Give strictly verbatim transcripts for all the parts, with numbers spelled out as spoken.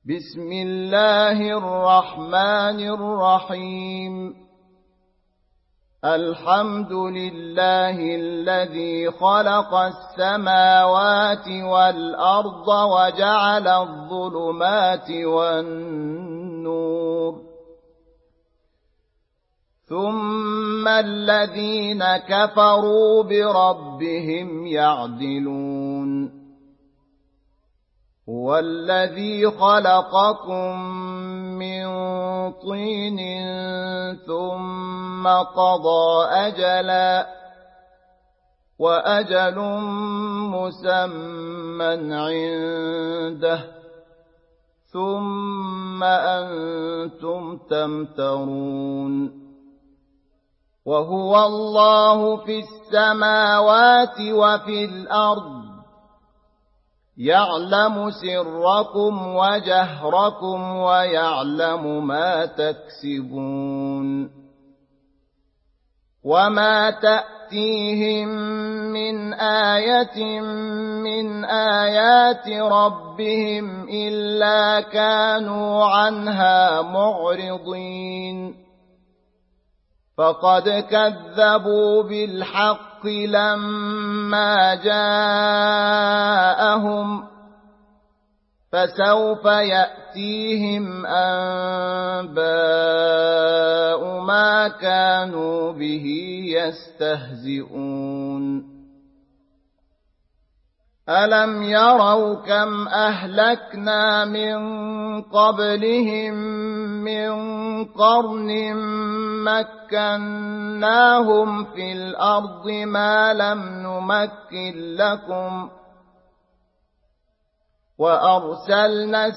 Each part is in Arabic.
بسم الله الرحمن الرحيم الحمد لله الذي خلق السماوات والأرض وجعل الظلمات والنور ثم الذين كفروا بربهم يعدلون هو الذي خلقكم من طين ثم قضى أجلا وأجل مسمى عنده ثم أنتم تمترون وهو الله في السماوات وفي الأرض يعلم سركم وجهركم ويعلم ما تكسبون وما تأتيهم من آية من آيات ربهم إلا كانوا عنها معرضين فقد كذبوا بالحق لما جاءهم فسوف يأتيهم أنباء ما كانوا به يستهزئون ألم يروا كم أهلكنا من قبلهم من قرن مكناهم في الأرض ما لم نمكن لكم وأرسلنا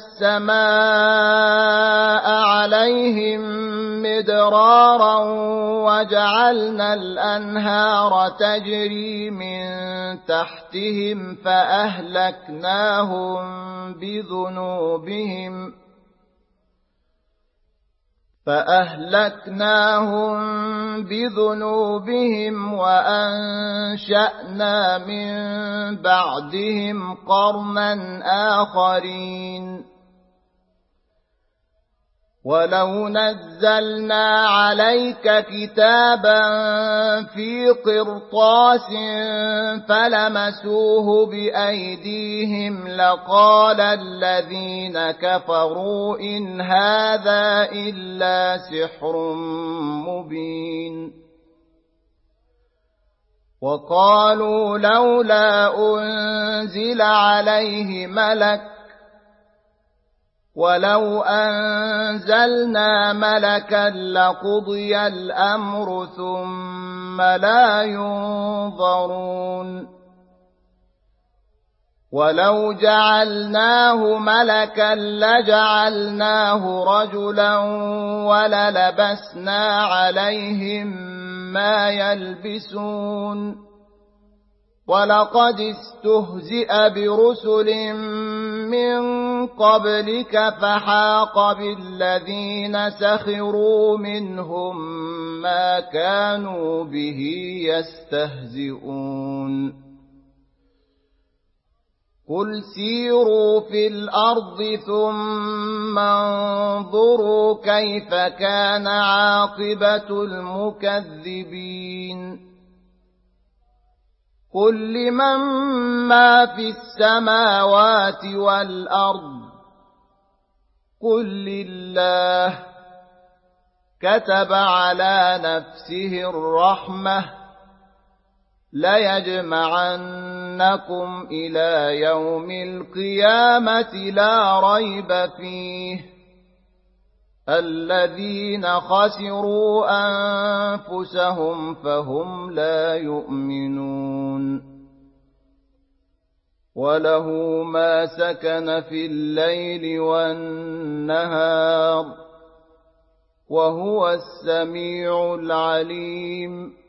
السماء عليهم مدرارا وجعلنا الأنهار تجري من تحتهم فأهلكناهم بذنوبهم فأهلكناهم بذنوبهم وأنشأنا من بعدهم قرنا آخرين ولو نزلنا عليك كتابا في قرطاس فلمسوه بأيديهم لقال الذين كفروا إن هذا إلا سحر مبين وقالوا لولا أنزل عليه ملك ولو أنزلنا ملكا لقضي الأمر ثم لا ينظرون ولو جعلناه ملكا لجعلناه رجلا وللبسنا عليهم ما يلبسون ولقد استهزئ برسل من قبلك فحاق بالذين سخروا منهم ما كانوا به يستهزئون قل سيروا في الأرض ثم انظروا كيف كان عاقبة المكذبين قل لمن ما في السماوات والأرض قل لله كتب على نفسه الرحمة ليجمعنكم إلى يوم القيامة لا ريب فيه الذين خسروا أنفسهم فهم لا يؤمنون وله ما سكن في الليل والنهار وهو السميع العليم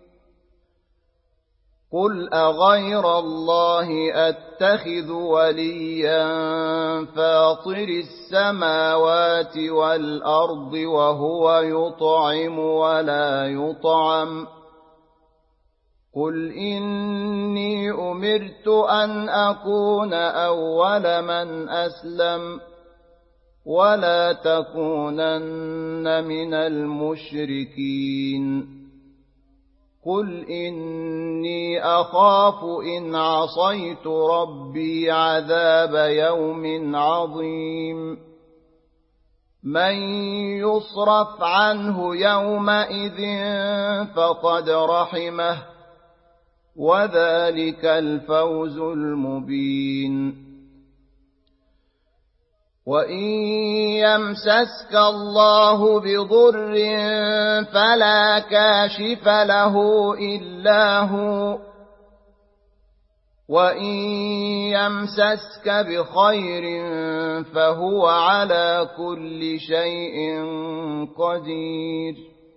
قل أغير الله أتخذ وليا فاطر السماوات والأرض وهو يطعم ولا يطعم قل إني أمرت أن أكون أول من أسلم ولا تكونن من المشركين قل إني أخاف إن عصيت ربي عذاب يوم عظيم من يصرف عنه يومئذ فقد رحمه وذلك الفوز المبين وإن يمسسك الله بضر فلا كاشف له إلا هو وإن يمسسك بخير فهو على كل شيء قدير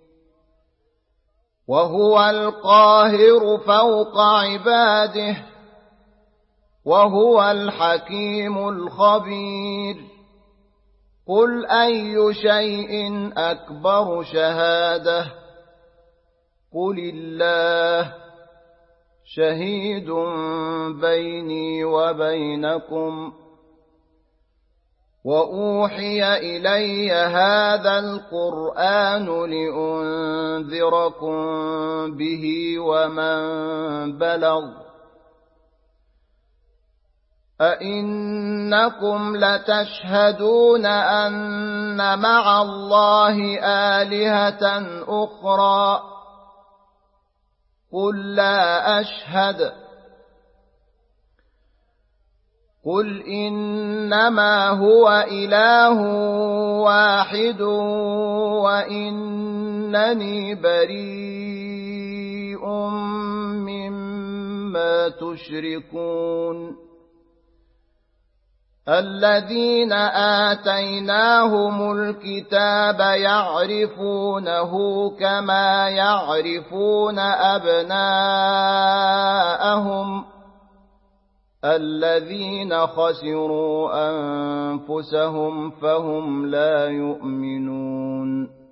وهو القاهر فوق عباده وهو الحكيم الخبير قل أي شيء أكبر شهادة قل الله شهيد بيني وبينكم وأوحي إلي هذا القرآن لأنذركم به ومن بلغ أئنكم لتشهدون أن مع الله آلهة أخرى قل لا أشهد قل إنما هو إله واحد وإنني بريء مما تشركون الذين آتيناهم الكتاب يعرفونه كما يعرفون أبناءهم الذين خسروا أنفسهم فهم لا يؤمنون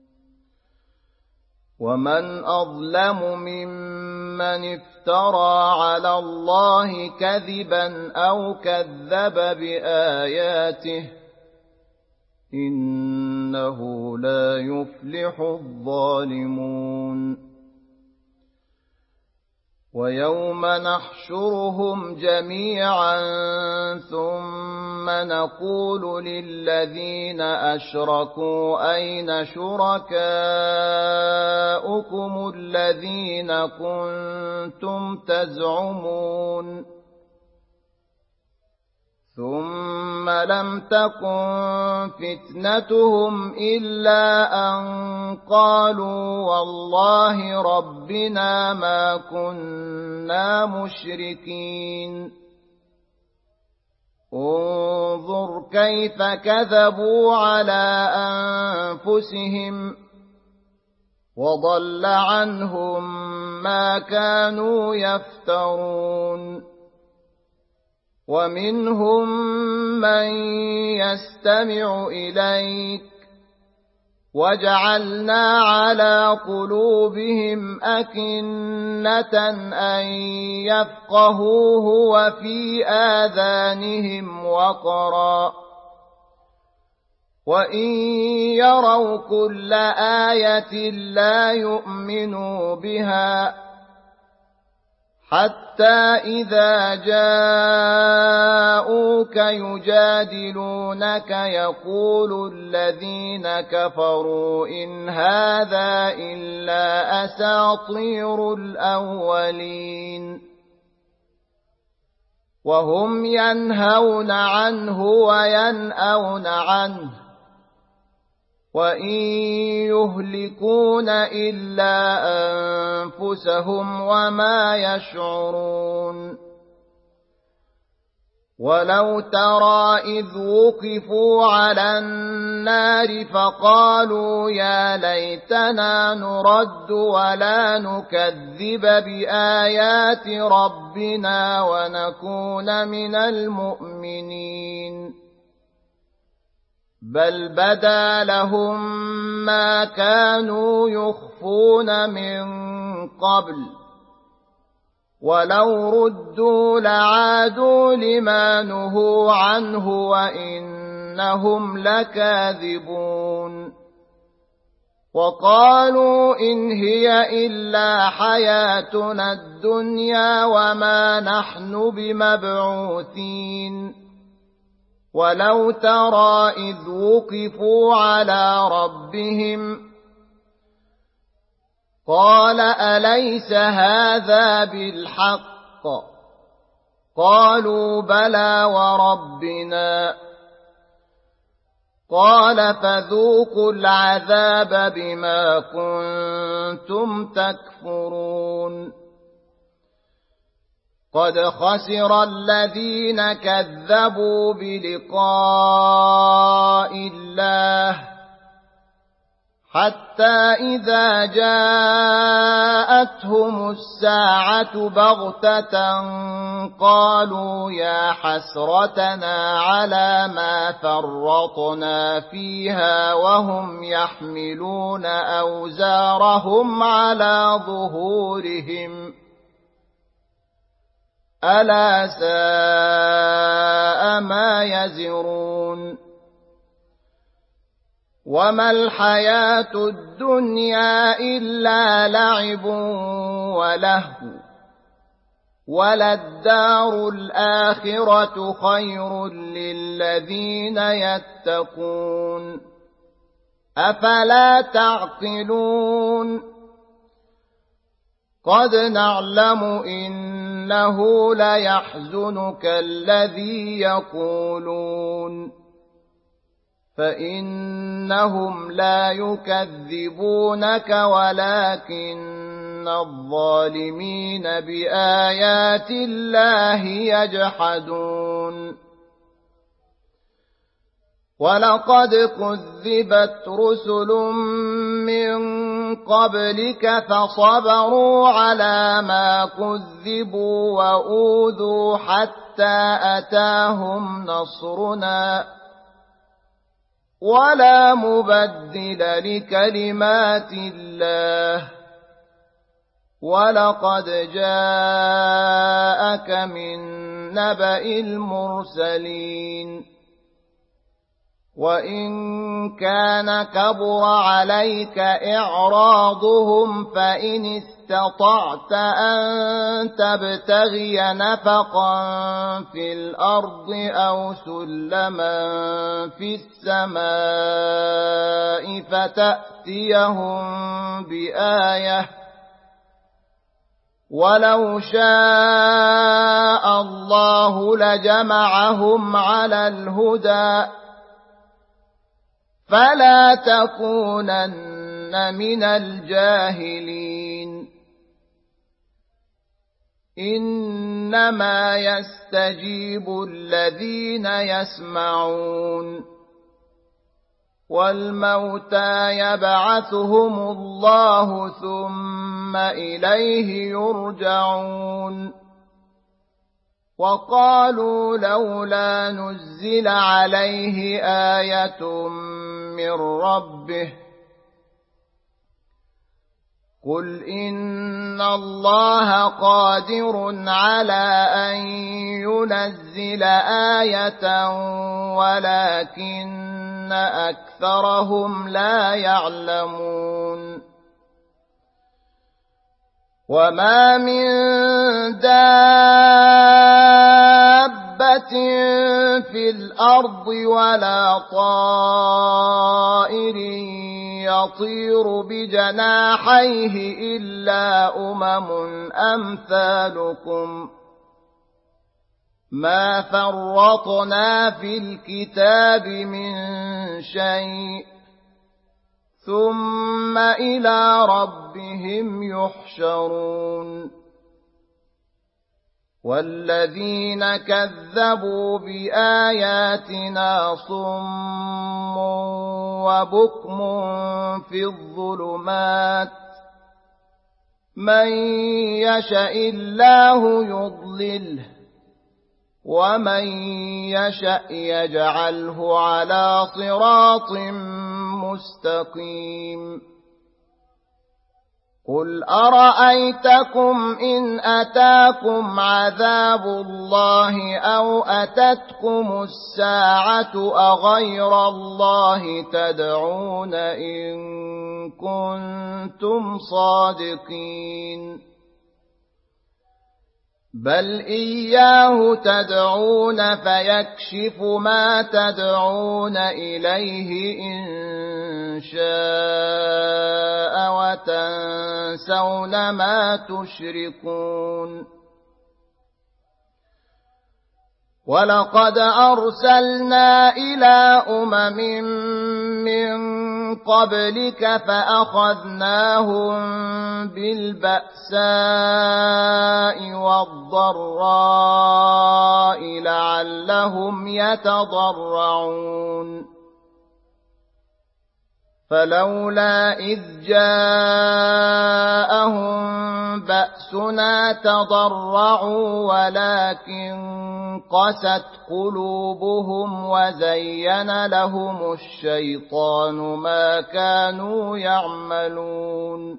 ومن أظلم ممن افترى على الله كذبا أو كذب بآياته إنه لا يفلح الظالمون ويوم نحشرهم جميعا ثم نقول للذين أشركوا أين شركاؤكم الذين كنتم تزعمون ثم لم تكن فتنتهم إلا أن قالوا والله ربنا ما كنا مشركين انظر كيف كذبوا على أنفسهم وضل عنهم ما كانوا يفترون ومنهم من يستمع إليك وجعلنا على قلوبهم أكنة أن يفقهوه وفي آذانهم وقرا وإن يروا كل آية لا يؤمنوا بها حتى إذا جاءوك يجادلونك يقول الذين كفروا إن هذا إلا أساطير الأولين وهم ينهون عنه وينأون عنه وإن يهلكون إلا أنفسهم وما يشعرون ولو ترى إذ وقفوا على النار فقالوا يا ليتنا نرد ولا نكذب بآيات ربنا ونكون من المؤمنين بل بدا لهم ما كانوا يخفون من قبل ولو ردوا لعادوا لما نهوا عنه وإنهم إنهم لكاذبون وقالوا إن هي إلا حياتنا الدنيا وما نحن بمبعوثين ولو ترى إذ وقفوا على ربهم قال أليس هذا بالحق قالوا بلى وربنا قال فذوقوا العذاب بما كنتم تكفرون قد خسر الذين كذبوا بلقاء الله حتى إذا جاءتهم الساعة بغتة قالوا يا حسرتنا على ما فرطنا فيها وهم يحملون أوزارهم على ظهورهم ألا ساء ما يزرون وما الحياة الدنيا إلا لعب ولهو وللدار الآخرة خير للذين يتقون أفلا تعقلون قد نعلم إنه ليحزنك الذي يقولون فإنهم لا يكذبونك ولكن الظالمين بآيات الله يجحدون ولقد كذبت رسل من قبلك فصبروا على ما كذبوا وأوذوا حتى أتاهم نصرنا ولا مبدل لكلمات الله ولقد جاءك من نبأ المرسلين وإن كان كبر عليك إعراضهم فإن استطعت أن تبتغي نفقا في الأرض أو سلما في السماء فتأتيهم بآية ولو شاء الله لجمعهم على الهدى فلا تكونن من الجاهلين إنما يستجيب الذين يسمعون والموتى يبعثهم الله ثم إليه يرجعون وقالوا لولا نزل عليه آية من ربه قل إن الله قادر على أن ينزل آية ولكن أكثرهم لا يعلمون وما من دابة في الأرض ولا طائر يطير بجناحيه إلا أمم أمثالكم ما فرطنا في الكتاب من شيء ثم إلى ربهم يحشرون والذين كذبوا بآياتنا صم وبكم في الظلمات من يشاء الله يضلله ومن يشاء يجعله على صراط مستقيم قل أرأيتكم إن أتاكم عذاب الله أو أتتكم الساعة أغير الله تدعون إن كنتم صادقين بل إياه تدعون فيكشف ما تدعون إليه إن شاء وتنسون ما تشركون ولقد أرسلنا إلى أمم من قبلك فأخذناهم بالبأساء والضراء لعلهم يتضرعون فلولا إذ جاءهم بأسنا تضرعوا ولكن قست قلوبهم وزين لهم الشيطان ما كانوا يعملون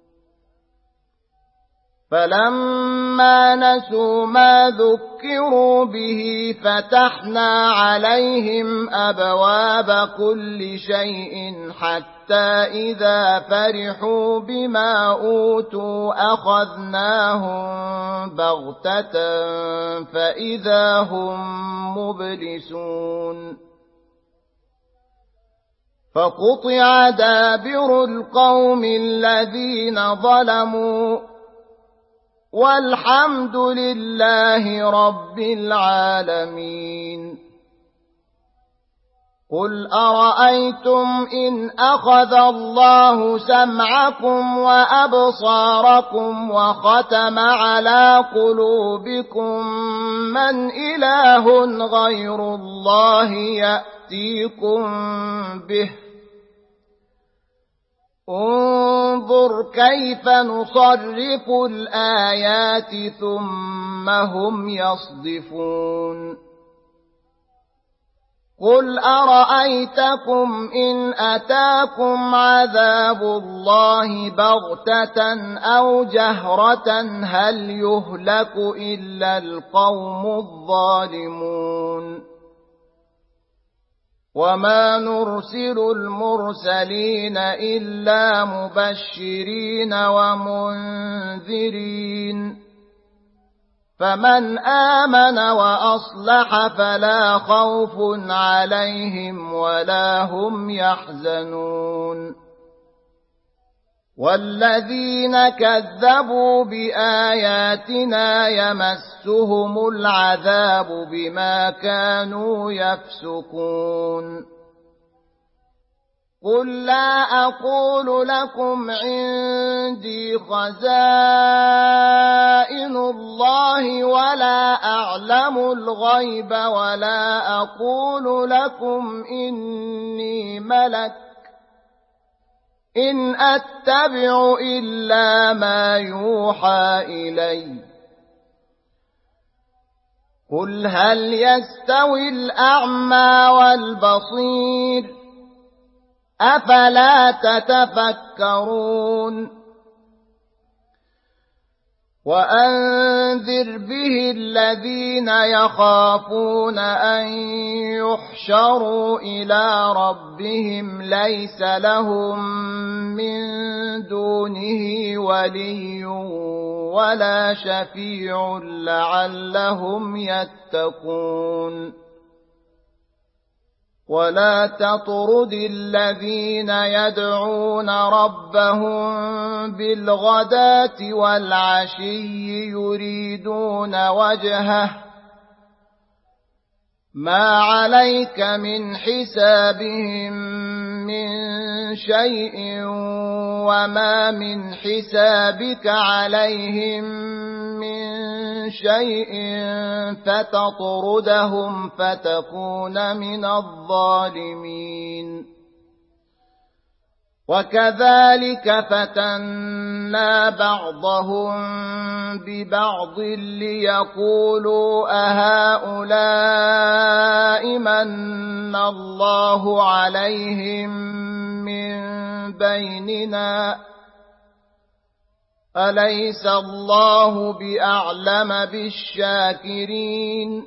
فلما نسوا ما ذكروا به فتحنا عليهم أبواب كل شيء حتى إذا فرحوا بما أوتوا أخذناهم بغتة فإذا هم مبلسون فقطع دابر القوم الذين ظلموا والحمد لله رب العالمين قل أرأيتم إن أخذ الله سمعكم وأبصاركم وختم على قلوبكم من إله غير الله يأتيكم به انظر كيف نصرف الآيات ثم هم يصدفون قل أرأيتكم إن أتاكم عذاب الله بغتة أو جهرة هل يهلك إلا القوم الظالمون وما نرسل المرسلين إلا مبشرين ومنذرين فمن آمن وأصلح فلا خوف عليهم ولا هم يحزنون والذين كذبوا بآياتنا يمسهم العذاب بما كانوا يفسقون قل لا أقول لكم عندي خزائن الله ولا أعلم الغيب ولا أقول لكم إني ملك إن أتبع إلا ما يوحى إلي قل هل يستوي الأعمى والبصير أفلا تتفكرون وأنذر به الذين يخافون أن يحشروا إلى ربهم ليس لهم من دونه ولي ولا شفيع لعلهم يتقون ولا تطرد الذين يدعون ربهم بالغداة والعشي يريدون وجهه ما عليك من حسابهم من شيء وما من حسابك عليهم من شيء فتطردهم فتكون من الظالمين وكذلك فتنا بعضهم ببعض ليقولوا أهؤلاء من الله عليهم من بيننا أليس الله بأعلم بالشاكرين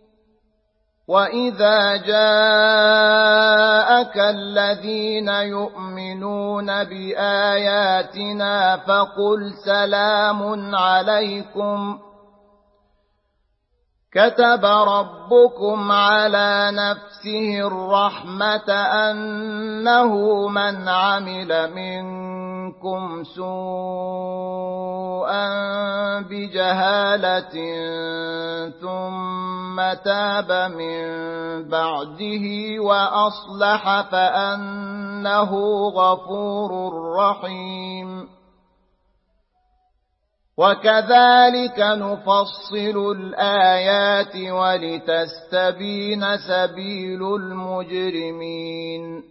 وإذا جاءك الذين يؤمنون بآياتنا فقل سلام عليكم كتب ربكم على نفسه الرحمة أنه من عمل منكم سوءا بجهالة ثم تاب من بعده وأصلح فأنه غفور رحيم وكذلك نفصل الآيات ولتستبين سبيل المجرمين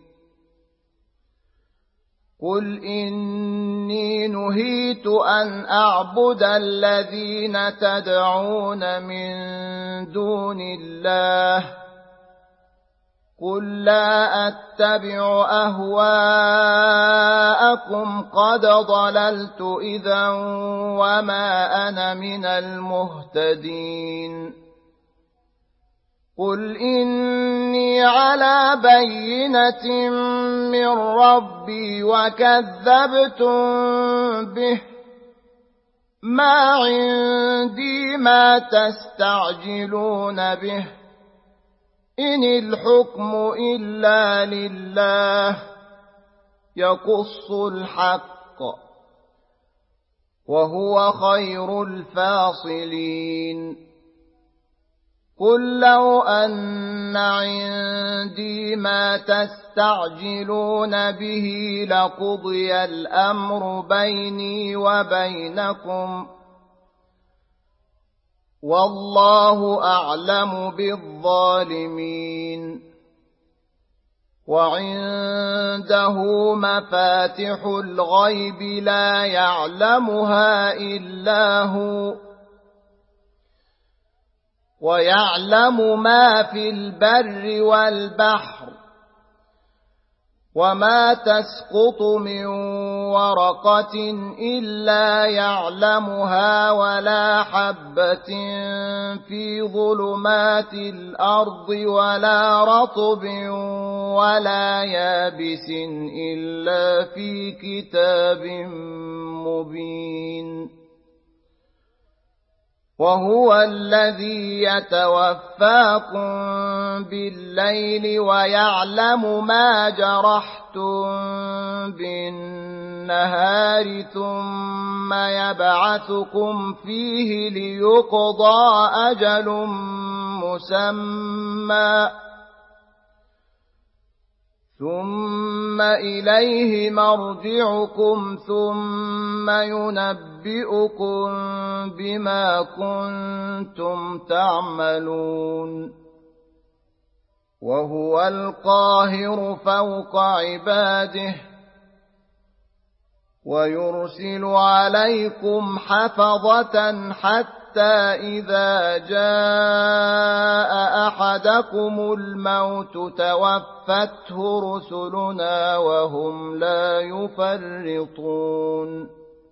قل إني نهيت أن أعبد الذين تدعون من دون الله قل لا أتبع أهواءكم قد ضللت إذا وما أنا من المهتدين قل إني على بينة من ربي وكذبتم به ما عندي ما تستعجلون به إن الحكم إلا لله يقص الحق وهو خير الفاصلين قل لو أن عندي ما تستعجلون به لقضي الأمر بيني وبينكم والله أعلم بالظالمين وعنده مفاتح الغيب لا يعلمها إلا هو ويعلم ما في البر والبحر وما تسقط من ورقة إلا يعلمها ولا حبة في ظلمات الأرض ولا رطب ولا يابس إلا في كتاب مبين وهو الذي يتوفاكم بالليل ويعلم ما جرحتم بالنهار ثم يبعثكم فيه ليقضى أجل مسمى ثم إليه مرجعكم ثم ينبئكم بما كنتم تعملون وهو القاهر فوق عباده ويرسل عليكم حفظة حتى إذا جاء أحدكم الموت توفته رسلنا وهم لا يفرطون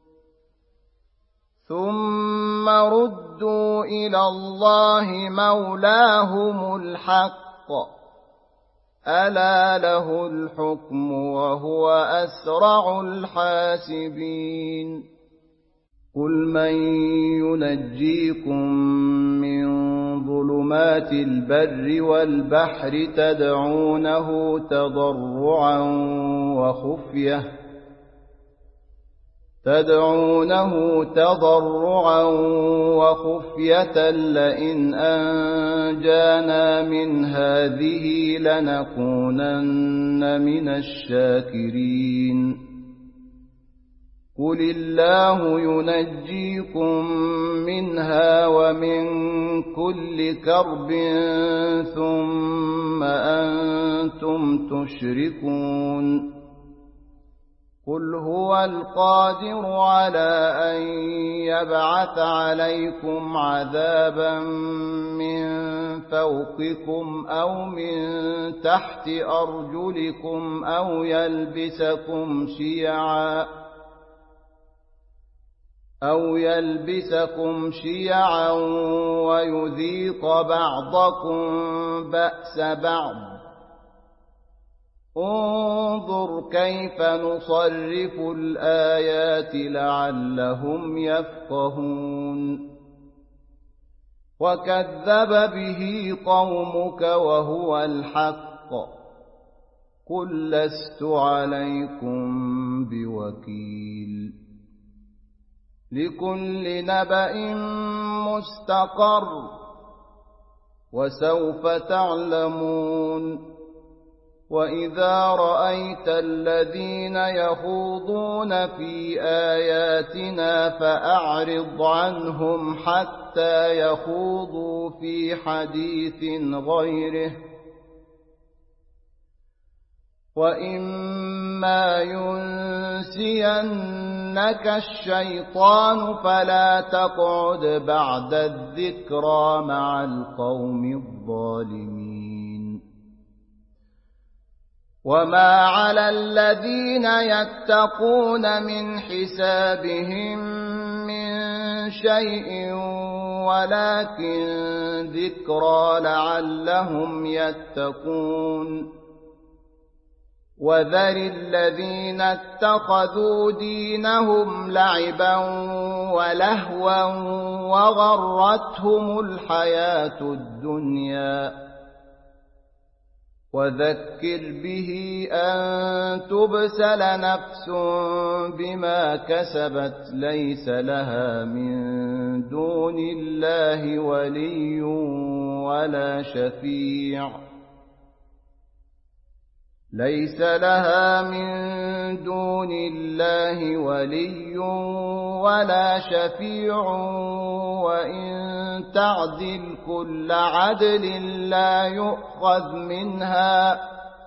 ثم ردوا إلى الله مولاهم الحق ألا له الحكم وهو أسرع الحاسبين قل من ينجيكم من ظلمات البر والبحر تدعونه تضرعا وخفية تدعونه تضرعا وخفية لئن أنجانا من هذه لنكونن من الشاكرين قل الله ينجيكم منها ومن كل كرب ثم أنتم تشركون قل هو القادر على أن يبعث عليكم عذابا من فوقكم أو من تحت أرجلكم أو يلبسكم شيعا أو يلبسكم شيعا ويذيق بعضكم بأس بعض انظر كيف نصرف الآيات لعلهم يفقهون وكذب به قومك وهو الحق قل لست عليكم بوكيل لكل نبأ مستقر وسوف تعلمون وإذا رأيت الذين يخوضون في آياتنا فأعرض عنهم حتى يخوضوا في حديث غيره وإما ينسينك الشيطان فلا تقعد بعد الذكرى مع القوم الظالمين وما على الذين يتقون من حسابهم من شيء ولكن ذكرى لعلهم يتقون وذر الذين اتخذوا دينهم لعبا ولهوا وغرتهم الحياة الدنيا وذكر به أن تبسل نفس بما كسبت ليس لها من دون الله ولي ولا شفيع ليس لها من دون الله ولي ولا شفيع وإن تعدل كل عدل لا يؤخذ منها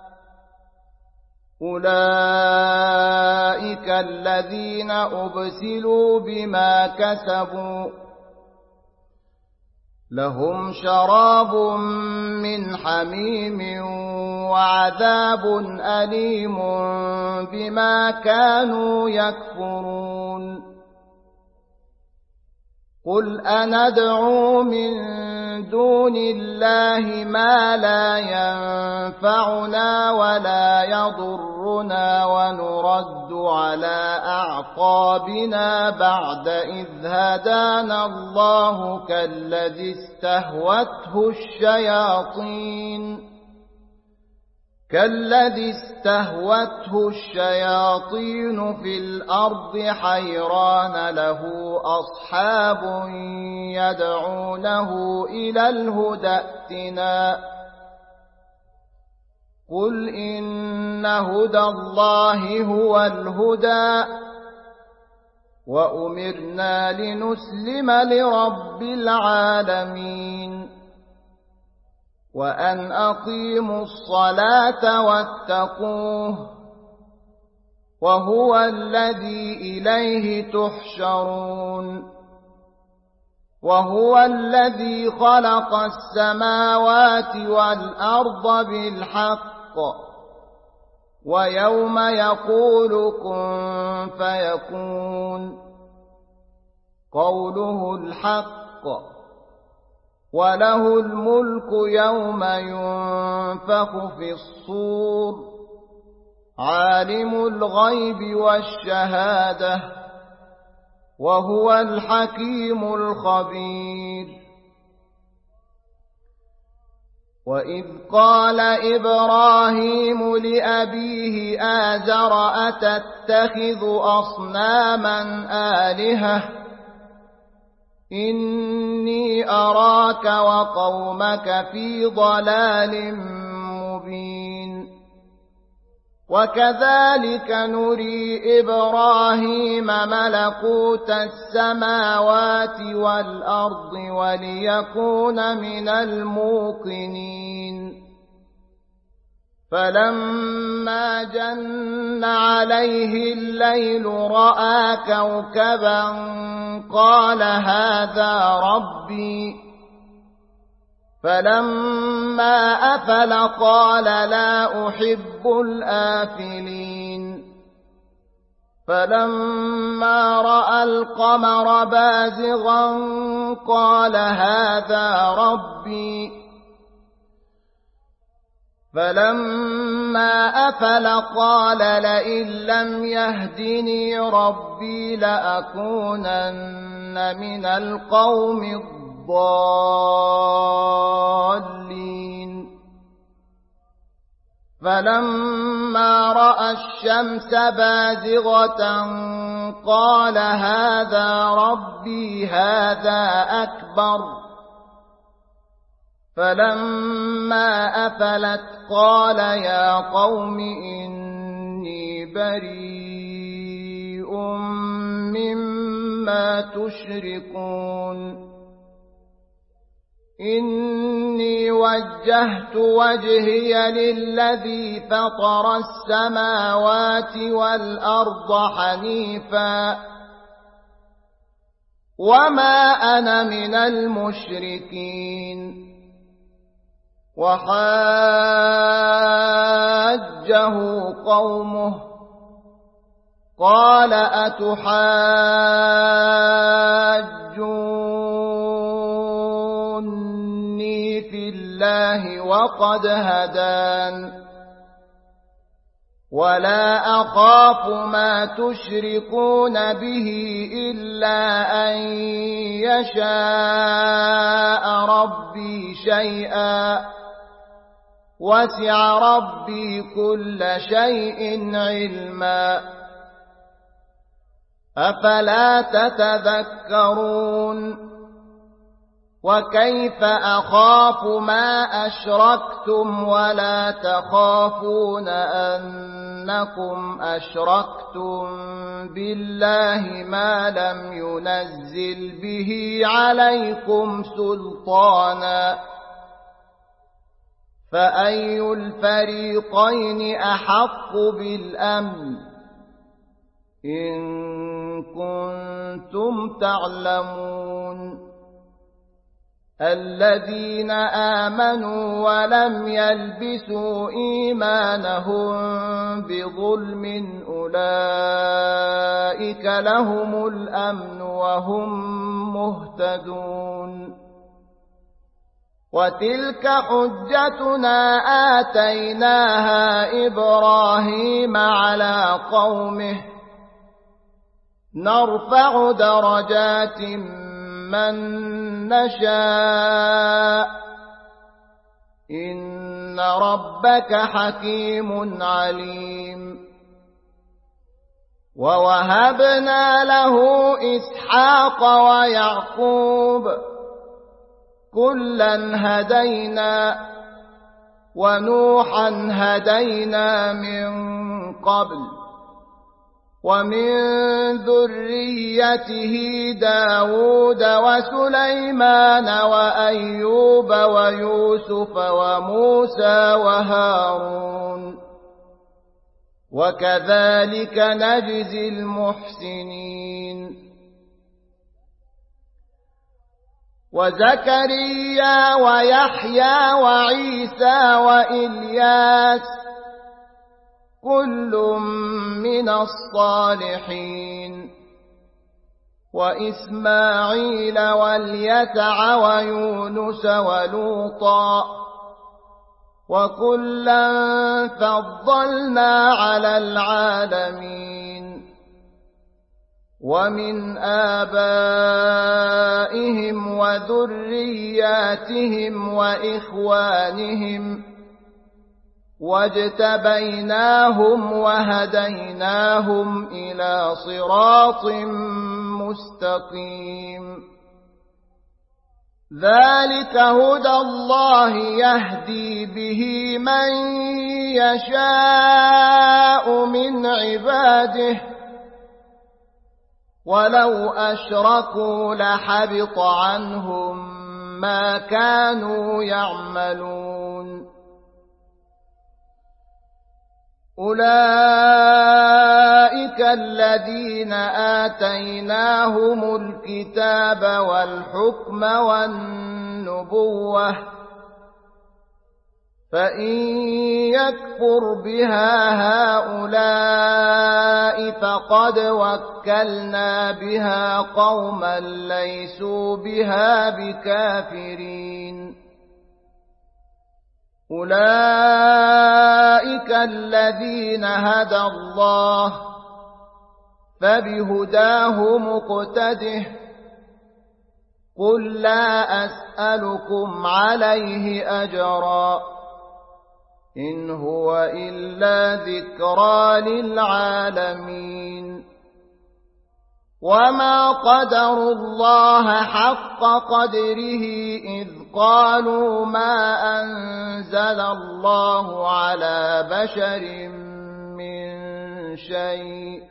أولئك الذين أبسلوا بما كسبوا لهم شراب من حميم وعذاب أليم بما كانوا يكفرون قل أندعو من دون الله ما لا ينفعنا ولا يضرنا ونرد على أعقابنا بعد إذ هدانا الله كالذي استهوته الشياطين كالذي استهوته الشياطين في الأرض حيران له أصحاب يدعونه إلى الهدى ائتنا قل إن هدى الله هو الهدى وأمرنا لنسلم لرب العالمين وأن أقيموا الصلاة واتقوه وهو الذي إليه تحشرون وهو الذي خلق السماوات والأرض بالحق ويوم يقول كن فيكون قوله الحق وله الملك يوم ينفخ في الصور عالم الغيب والشهادة وهو الحكيم الخبير وإذ قال إبراهيم لأبيه آزر أتتخذ أصناما آلهة إني أراك وقومك في ضلال مبين وكذلك نري إبراهيم ملكوت السماوات والأرض وليكون من الموقنين فلما جن عليه الليل رأى كوكبا قال هذا ربي فلما أفل قال لا أحب الآفلين فلما رأى القمر بازغا قال هذا ربي فلما أفل قال لئن لم يهدني ربي لأكونن من القوم الضالين فلما رأى الشمس بازغة قال هذا ربي هذا أكبر فلما أفلت قال يا قوم إني بريء مما تشركون إني وجهت وجهي للذي فطر السماوات والأرض حنيفا وما أنا من المشركين وحاجه قومه قال أتحاجوني في الله وقد هدان ولا أخاف ما تشركون به إلا أن يشاء ربي شيئا وسع ربي كل شيء علما أفلا تتذكرون وكيف أخاف ما أشركتم ولا تخافون أنكم أشركتم بالله ما لم ينزل به عليكم سلطانا فأي الفريقين أحق بالأمن إن كنتم تعلمون الذين آمنوا ولم يلبسوا إيمانهم بظلم أولئك لهم الأمن وهم مهتدون وتلك حجتنا آتيناها إبراهيم على قومه نرفع درجات من نشاء إن ربك حكيم عليم ووهبنا له إسحاق ويعقوب كلا هدينا ونوحا هدينا من قبل ومن ذريته داود وسليمان وأيوب ويوسف وموسى وهارون وكذلك نجزي المحسنين وزكريا ويحيى وعيسى وإلياس كل من الصالحين وإسماعيل واليسع ويونس ولوطا وكلا فضلنا على العالمين ومن آبائهم وذرياتهم وإخوانهم واجتبيناهم وهديناهم إلى صراط مستقيم ذلك هدى الله يهدي به من يشاء من عباده ولو أشركوا لحبط عنهم ما كانوا يعملون أولئك الذين آتيناهم الكتاب والحكم والنبوة فإن يكفر بها هؤلاء فقد وكلنا بها قوما ليسوا بها بكافرين. أولئك الذين هدى الله فبهداه مقتده. قل لا أسألكم عليه أجرا إن هو إلا ذكرى للعالمين. وما قدروا الله حق قدره إذ قالوا ما أنزل الله على بشر من شيء.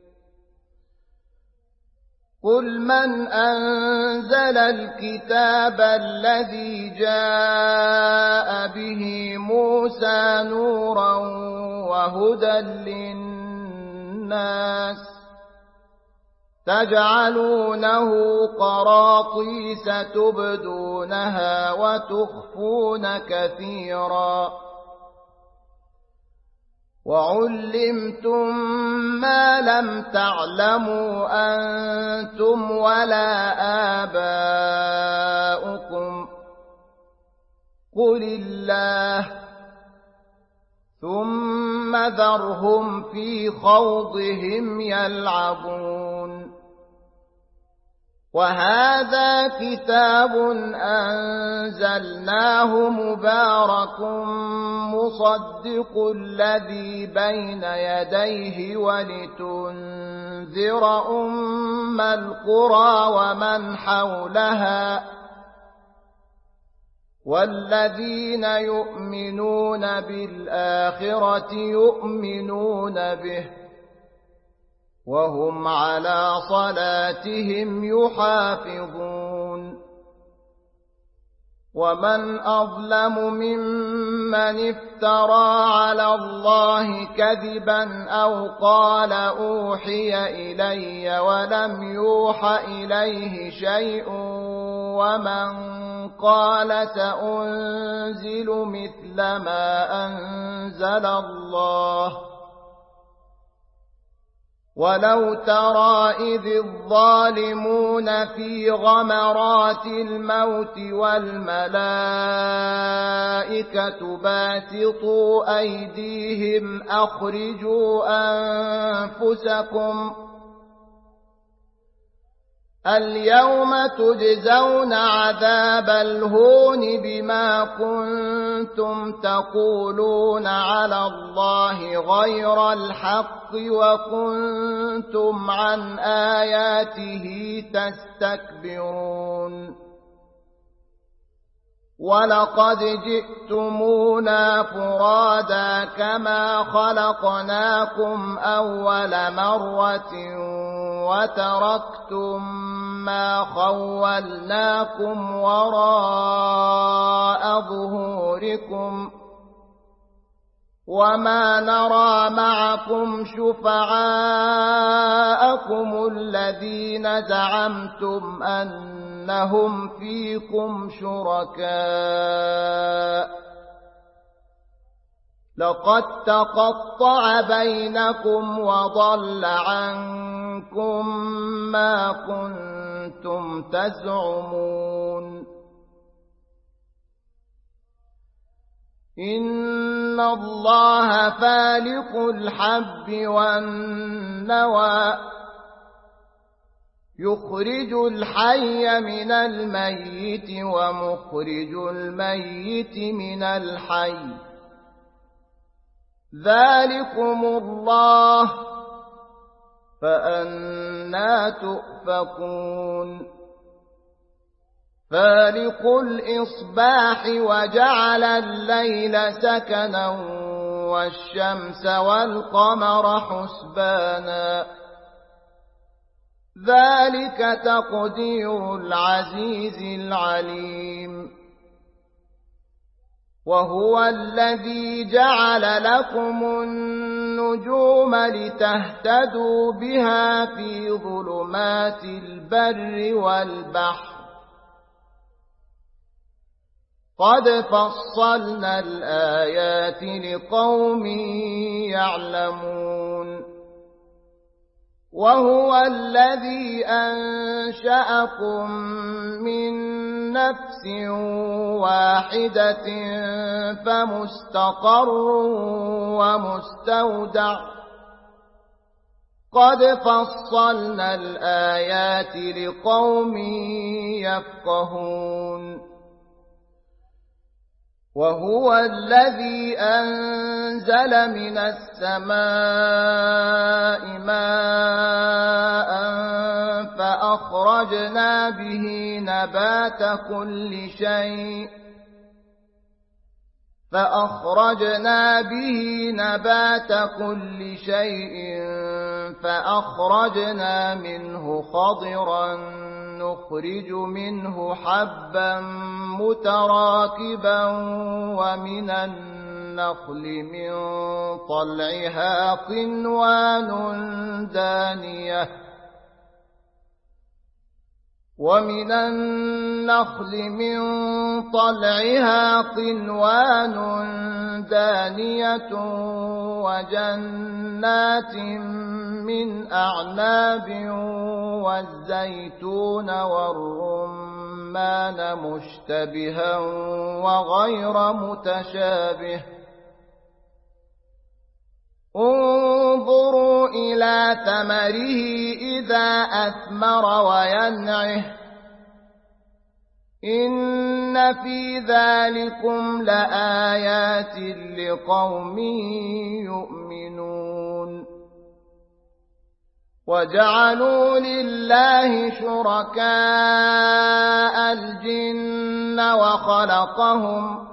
قل من أنزل الكتاب الذي جاء به موسى نورا وهدى للناس تجعلونه قراطيس تبدونها وتخفون كثيرا وعلمتم ما لم تعلموا أنتم ولا آباؤكم قل الله ثم ذرهم في خوضهم يلعبون. وهذا كتاب أنزلناه مبارك مصدق الذي بين يديه ولتنذر أم القرى ومن حولها والذين يؤمنون بالآخرة يؤمنون به وهم على صلاتهم يحافظون. ومن أظلم ممن افترى على الله كذبا أو قال أوحي إلي ولم يوح إليه شيء ومن قال سأنزل مثل ما أنزل الله. ولو ترى إذ الظالمون في غمرات الموت والملائكة باسطوا أيديهم أخرجوا أنفسكم اليوم تجزون عذاب الهون بما كنتم تقولون على الله غير الحق وكنتم عن آياته تستكبرون. ولقد جئتمونا فرادا كما خلقناكم أول مرة وتركتم ما خولناكم وراء ظهوركم وما نرى معكم شفعاءكم الذين زعمتم أنهم فيكم شركاء لقد تقطع بينكم وضل عنكم ما كنتم تزعمون. إن الله فالق الحب والنوى يخرج الحي من الميت ومخرج الميت من الحي ذلكم الله فأنى تؤفكون. فالق الإصباح وجعل الليل سكنا والشمس والقمر حسبانا ذلك تقدير العزيز العليم. وهو الذي جعل لكم النجوم لتهتدوا بها في ظلمات البر والبحر قد فصلنا الآيات لقوم يعلمون وهو الذي أنشأكم من نفس واحدة فمستقر ومستودع قد فصلنا الآيات لقوم يفقهون وهو الذي أنزل من السماء ماء فأخرجنا به نبات كل شيء فأخرجنا به نبات كل شيء فأخرجنا منه خضرا نخرج منه حبا متراكبا ومن النخل من طلعها قنوان دانية ومن النخل من طلعها قنوان دانية وجنات من أعناب والزيتون والرمان مشتبها وغير متشابه انظروا إلى ثمره إذا أثمر وينعه إن في ذلكم لآيات لقوم يؤمنون وجعلوا لله شركاء الجن وخلقهم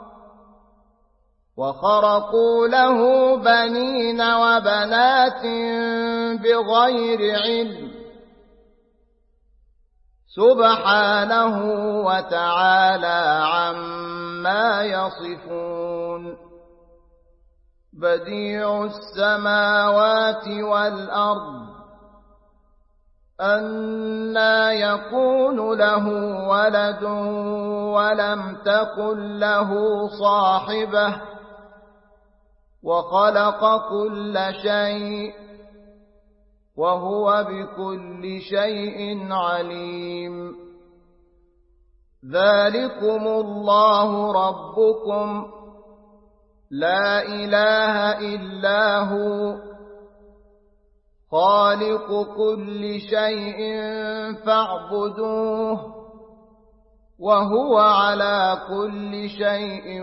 وخرقوا له بنين وبنات بغير علم سبحانه وتعالى عما يصفون بديع السماوات والأرض أنى يكون له ولد ولم تكن له صاحبة وخلق كل شيء وهو بكل شيء عليم ذلكم الله ربكم لا إله إلا هو خالق كل شيء فاعبدوه وهو على كل شيء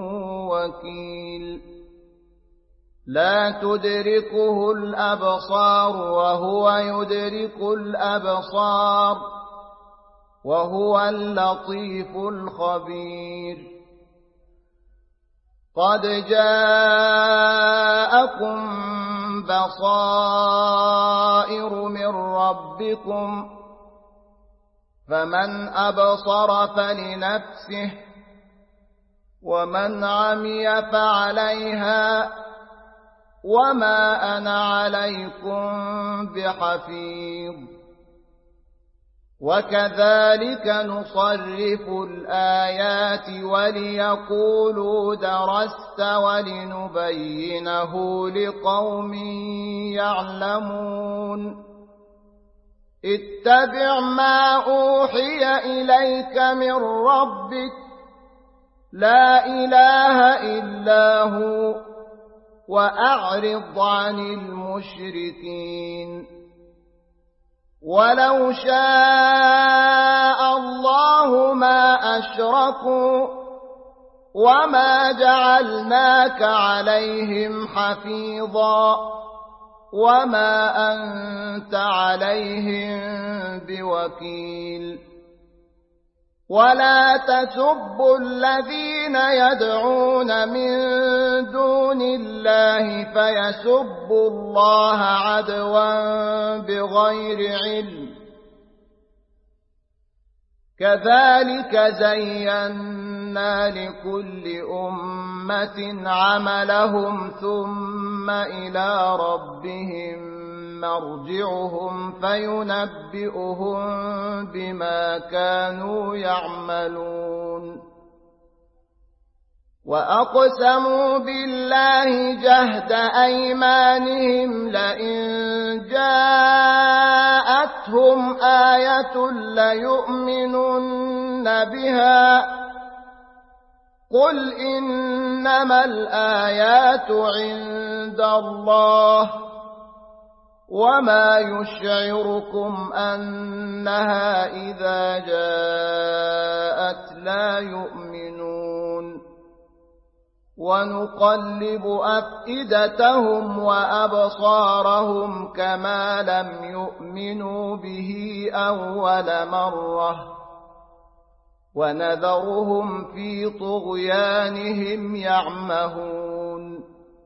وكيل لا تدركه الأبصار وهو يدرك الأبصار وهو اللطيف الخبير قد جاءكم بصائر من ربكم فمن أبصر فلنفسه ومن عمي فعليها وما أنا عليكم بحفيظ وكذلك نصرف الآيات وليقولوا درست ولنبينه لقوم يعلمون اتبع ما أوحي إليك من ربك لا إله إلا هو وأعرض عن المشركين ولو شاء الله ما أشركوا وما جعلناك عليهم حفيظا وما أنت عليهم بوكيل ولا تسبوا الذين يدعون من دون الله فيسبوا الله عدوا بغير علم كذلك زينا لكل أمة عملهم ثم إلى ربهم مرجعهم فينبئهم بما كانوا يعملون وأقسموا بالله جهد أيمانهم لئن جاءتهم آية ليؤمنن بها قل إنما الآيات عند الله وما يشعركم أنها إذا جاءت لا يؤمنون ونقلب أفئدتهم وأبصارهم كما لم يؤمنوا به أول مرة ونذرهم في طغيانهم يعمهون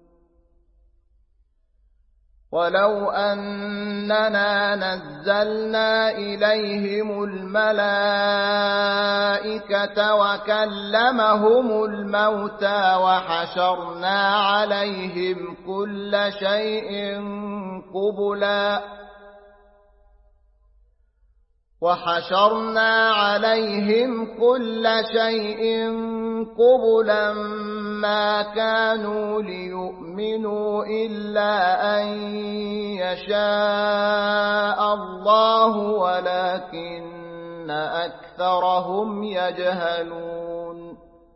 ولو أننا نزلنا إليهم الملائكة وكلمهم الموتى وحشرنا عليهم كل شيء قبلا وحشرنا عليهم كل شيء قبلا ما كانوا ليؤمنوا إلا أن يشاء الله ولكن أكثرهم يجهلون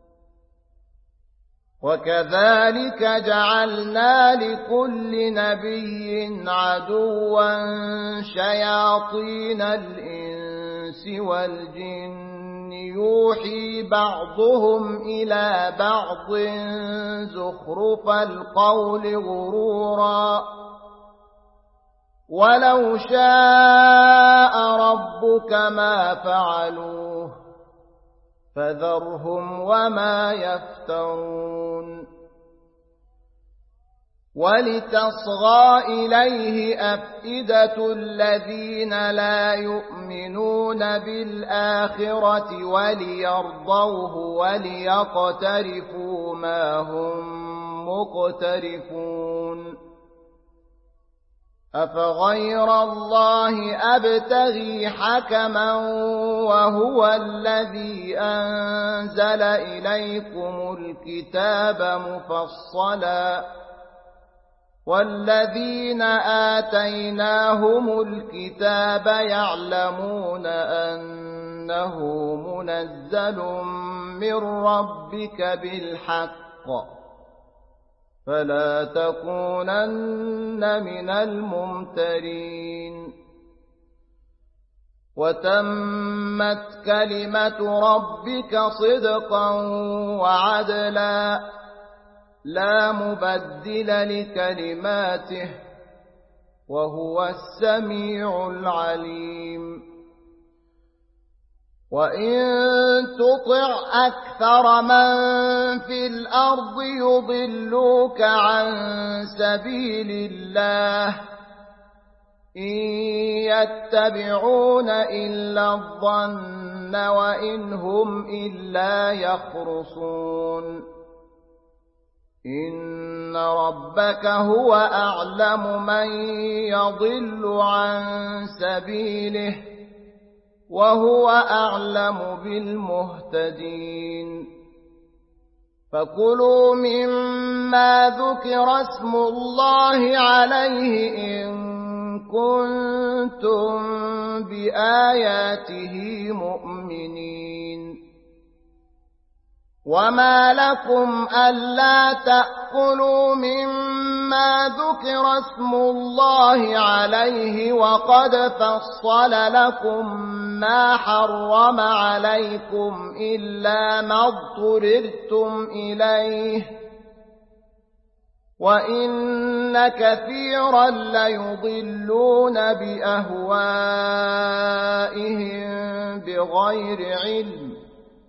وكذلك جعلنا لكل نبي عدوا شياطين الإنس والجن يوحي بعضهم إلى بعض زخرف القول غرورا ولو شاء ربك ما فعلوه فذرهم وما يفترون ولتصغى إليه أفئدة الذين لا يؤمنون بالآخرة وليرضوه وليقترفوا ما هم مقترفون أفغير الله أبتغي حكما وهو الذي أنزل إليكم الكتاب مفصلا والذين آتيناهم الكتاب يعلمون أنه منزل من ربك بالحق فلا تكونن من الممترين وتمت كلمة ربك صدقا وعدلا لا مبدل لكلماته وهو السميع العليم وإن تطع أكثر من في الأرض يضلوك عن سبيل الله إن يتبعون إلا الظن وإن هم إلا يخرصون إن ربك هو أعلم من يضل عن سبيله وهو أعلم بالمهتدين فكلوا مما ذكر اسم الله عليه إن كنتم بآياته مؤمنين وما لكم ألا تأكلوا مما ذكر اسم الله عليه وقد فصل لكم ما حرم عليكم إلا ما اضطررتم إليه وإن كثيرا ليضلون بأهوائهم بغير علم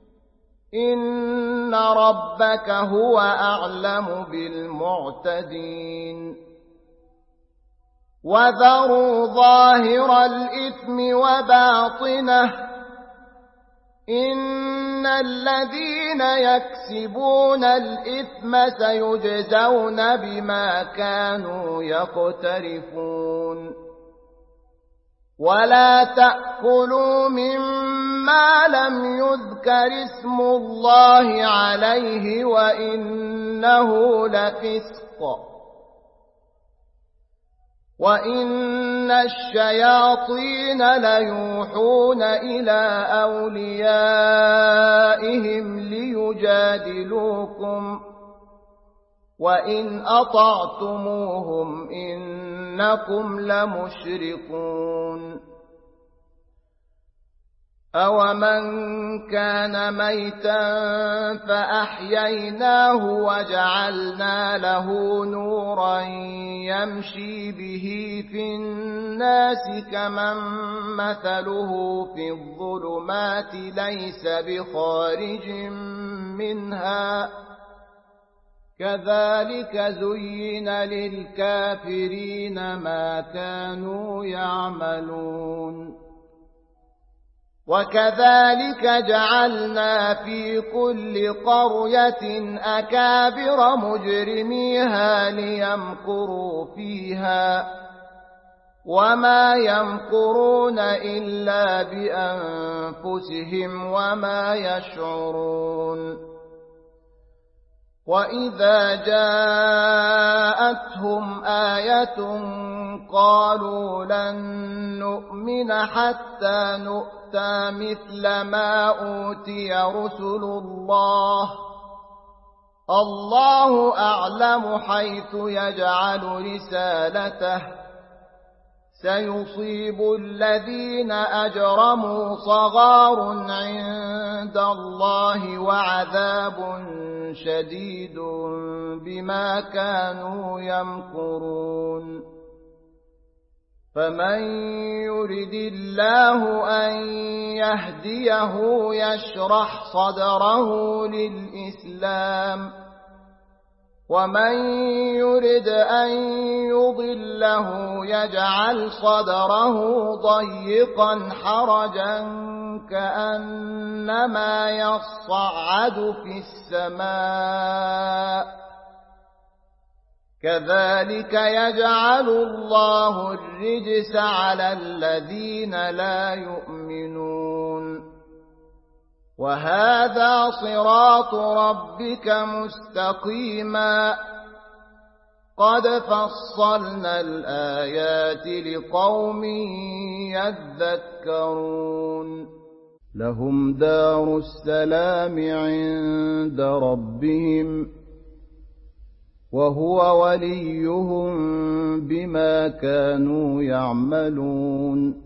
إن ربك هو أعلم بالمعتدين وذروا ظاهر الإثم وباطنه إن الذين يكسبون الإثم سيجزون بما كانوا يقترفون ولا تأكلوا مما لم يذكر اسم الله عليه وإنه لفسق وإن الشياطين ليوحون إلى أوليائهم ليجادلوكم وإن أطعتموهم إنكم لمشركون أومن كان ميتا فأحييناه وجعلنا له نورا يمشي به في الناس كمن مثله في الظلمات ليس بخارج منها كذلك زين للكافرين ما كانوا يعملون وكذلك جعلنا في كل قرية أكابر مجرميها ليمكروا فيها وما يمكرون إلا بأنفسهم وما يشعرون وإذا جاءتهم آية قالوا لن نؤمن حتى نؤمن مثل ما أوتي رسل الله الله أعلم حيث يجعل رسالته سيصيب الذين أجرموا صغار عند الله وعذاب شديد بما كانوا يمكرون فمن يرد الله أن يهديه يشرح صدره للإسلام ومن يرد أن يضله يجعل صدره ضيقا حرجا كأنما يصعد في السماء كذلك يجعل الله الرجس على الذين لا يؤمنون وهذا صراط ربك مستقيما قد فصلنا الآيات لقوم يذكرون لهم دار السلام عند ربهم وهو وليهم بما كانوا يعملون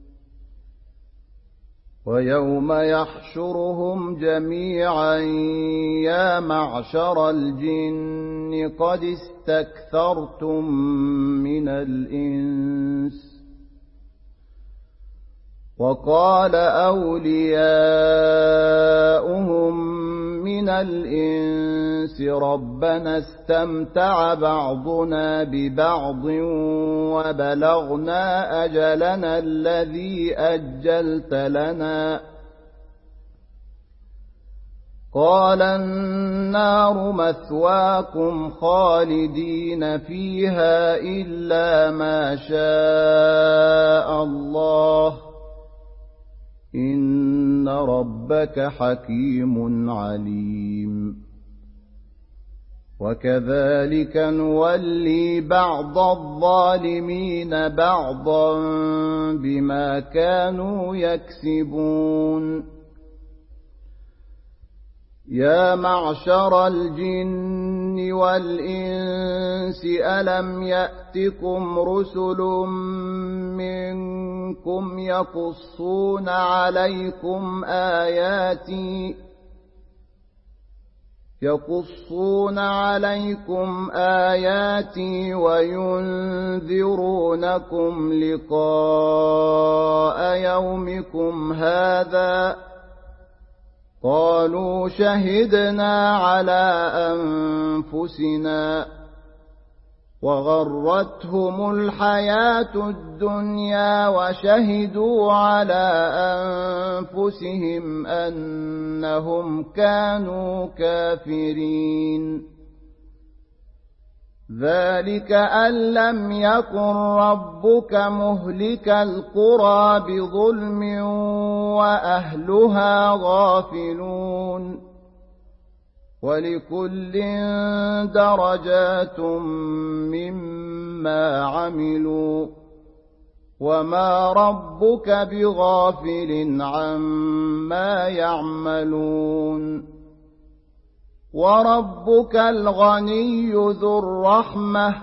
ويوم يحشرهم جميعا يا معشر الجن قد استكثرتم من الإنس وقال أولياؤهم من الإنس ربنا استمتع بعضنا ببعض وبلغنا أجلنا الذي أجلت لنا قال النار مثواكم خالدين فيها إلا ما شاء الله إن ربك حكيم عليم وكذلك نولي بعض الظالمين بعضا بما كانوا يكسبون يا معشر الجن والإنس ألم يأتكم رسل منكم يقصون عليكم آياتي يقصون عليكم آياتي وينذرونكم لقاء يومكم هذا قالوا شهدنا على أنفسنا وغرتهم الحياة الدنيا وشهدوا على أنفسهم أنهم كانوا كافرين ذلك أن لم يكن ربك مهلك القرى بظلم وأهلها غافلون ولكل درجات مما عملوا وما ربك بغافل عما يعملون وربك الغني ذو الرحمة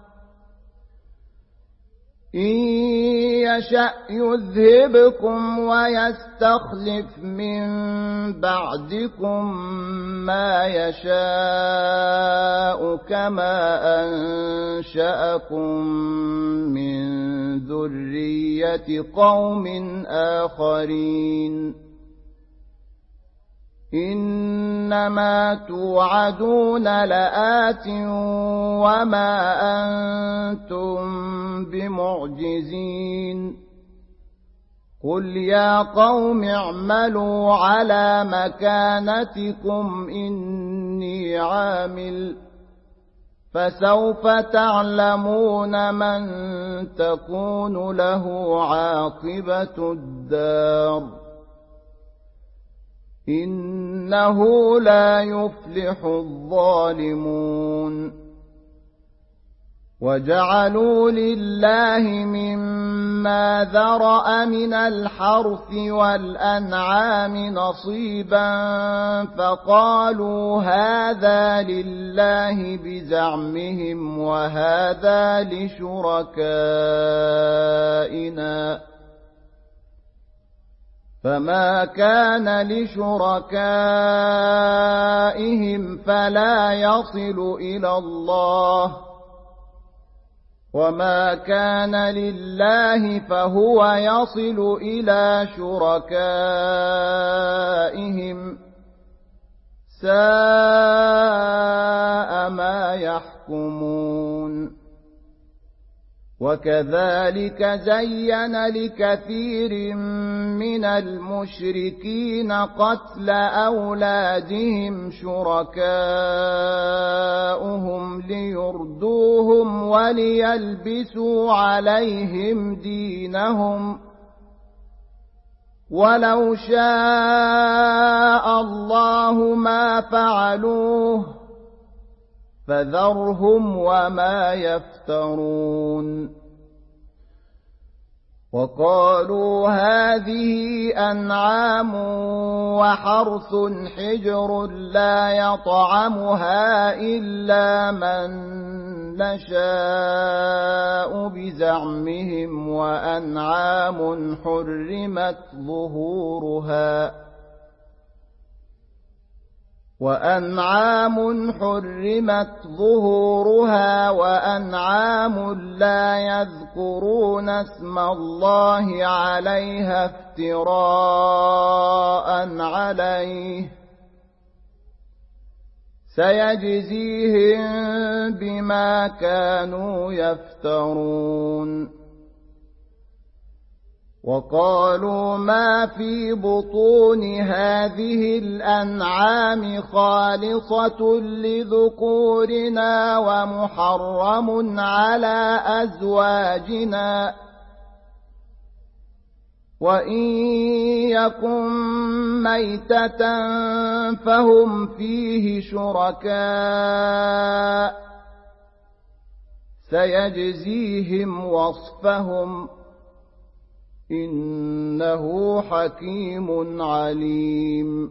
إن يشأ يذهبكم ويستخلف من بعدكم ما يشاء كما أنشأكم من ذرية قوم آخرين إنما توعدون لآت وما أنتم بمعجزين قل يا قوم اعملوا على مكانتكم إني عامل فسوف تعلمون من تكون له عاقبة الدار إنه لا يفلح الظالمون وجعلوا لله مما ذرأ من الحرث والأنعام نصيبا فقالوا هذا لله بزعمهم وهذا لشركائنا فما كان لشركائهم فلا يصل إلى الله وما كان لله فهو يصل إلى شركائهم ساء ما يحكمون وكذلك زين لكثير من المشركين قتل أولادهم شركاؤهم ليردوهم وليلبسوا عليهم دينهم ولو شاء الله ما فعلوه فذرهم وما يفترون وقالوا هذه أنعام وحرث حجر لا يطعمها إلا من نشاء بزعمهم وأنعام حرمت ظهورها وأنعام حرمت ظهورها وأنعام لا يذكرون اسم الله عليها افتراء عليه سيجزيهم بما كانوا يفترون وقالوا ما في بطون هذه الأنعام خالصة لذكورنا ومحرم على أزواجنا وإن يكن ميتة فهم فيه شركاء سيجزيهم وصفهم إنه حكيم عليم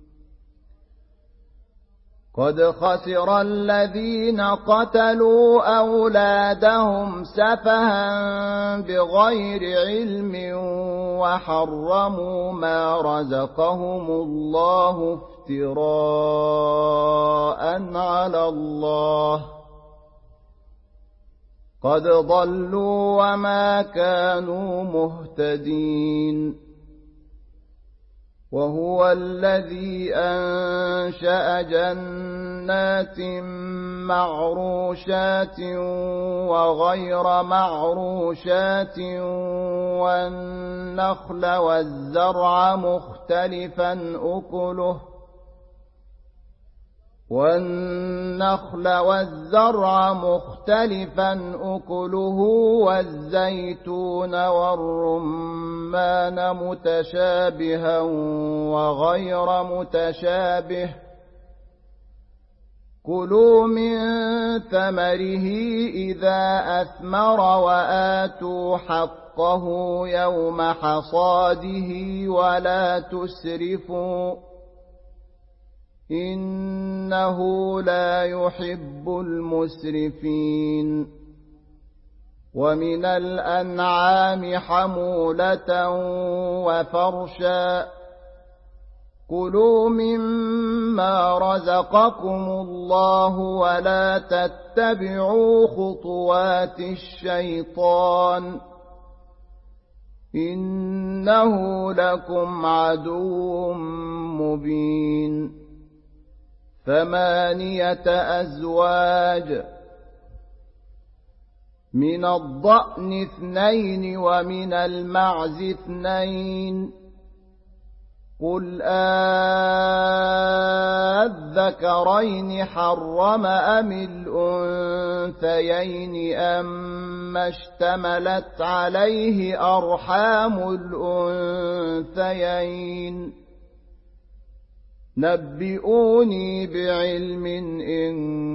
قد خسر الذين قتلوا أولادهم سفها بغير علم وحرموا ما رزقهم الله افتراء على الله قد ضلوا وما كانوا مهتدين وهو الذي أنشأ جنات معروشات وغير معروشات والنخل والزرع مختلفا أكله والنخل والزرع مختلفا أكله والزيتون والرمان متشابها وغير متشابه كلوا من ثمره إذا أثمر وآتوا حقه يوم حصاده ولا تسرفوا إنه لا يحب المسرفين ومن الأنعام حمولة وفرشا كلوا مما رزقكم الله ولا تتبعوا خطوات الشيطان إنه لكم عدو مبين ثمانية أزواج من الضأن اثنين ومن المعز اثنين قل أذكرين حرم أم الأنثيين أما اشتملت عليه أرحام الأنثيين نبئوني بعلم إن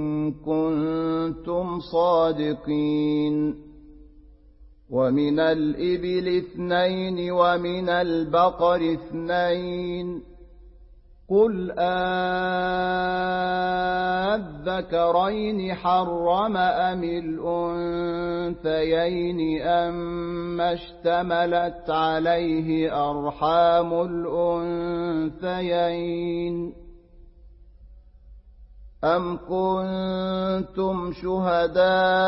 كنتم صادقين ومن الإبل اثنين ومن البقر اثنين قل أذكرين حرم أم الأنثيين أما اشتملت عليه أرحام الأنثيين أم كنتم شهداء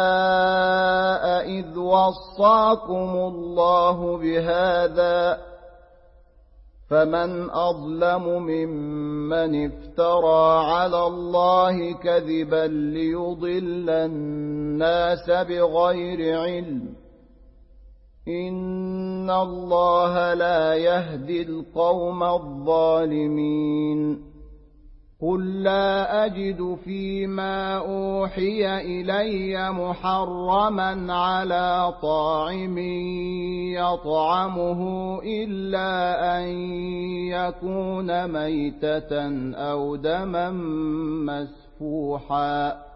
إذ وصاكم الله بهذا فمن أظلم ممن افترى على الله كذبا ليضل الناس بغير علم إن الله لا يهدي القوم الظالمين قل لا أجد فيما أوحي إلي محرما على طاعم يطعمه إلا أن يكون ميتة أو دما مسفوحا